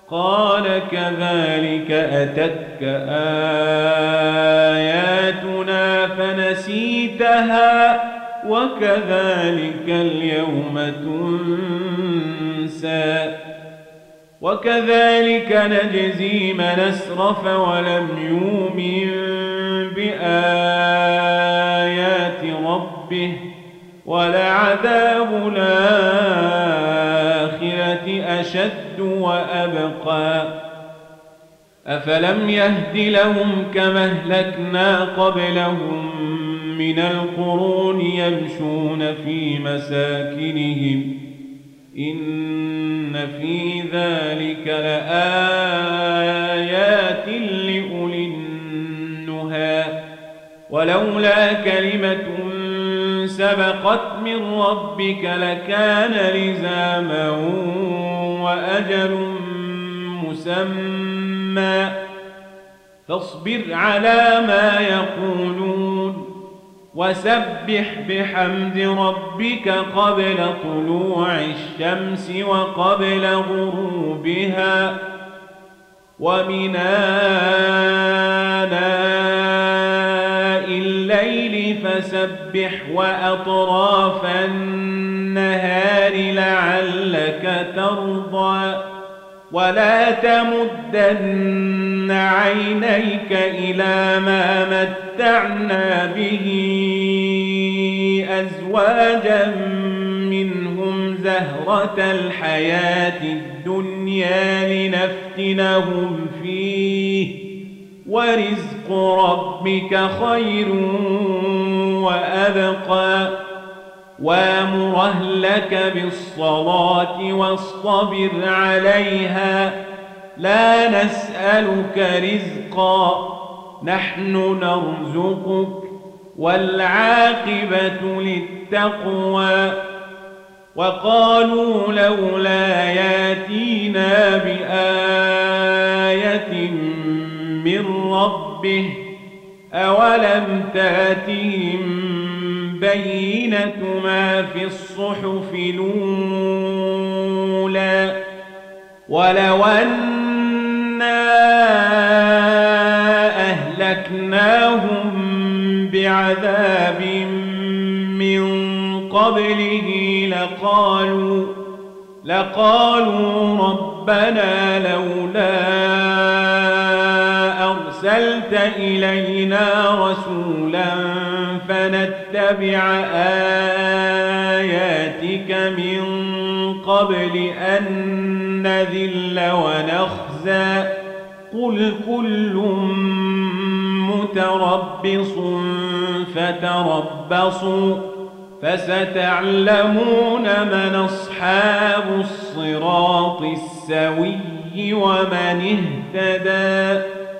قال كذلك أتتك آياتنا فنسيتها وكذلك اليوم تنسى وكذلك نجزي من أسرف ولم يؤمن بآيات ربه ولعذاب الآخرة أشد وأبقى أفلم يهد لهم كما أهلكنا قبلهم من القرون يمشون في مساكنهم إن في ذلك لآيات لأولي النهى ولولا كلمة سبقت من ربك لكان لزاما وأجل مسمى فاصبر على ما يقولون وسبح بحمد ربك قبل طلوع الشمس وقبل غروبها ومن آناء الليل فسبح وأطراف النهار لعلك ترضى ولا تمدن عينيك إلى ما متعنا به أزواجا منهم زهرة الحياة الدنيا لنفتنهم فيه ورزق ربك خير وأبقى وامر أهلك بالصلاة واصطبر عليها لا نسألك رزقا نحن نرزقك والعاقبة للتقوى وقالوا لولا ياتينا بآية من ربه أولم تاتهم بينة ما في الصحف الأولى ولو أنا أهلكناهم بعذاب من قبله لقالوا ربنا لولا أرسلت إلينا رسولا فنتبع آياتك من قبل أن نذل ونخزى قل كل متربص فتربصوا فستعلمون من أصحاب الصراط السوي ومن اهتدى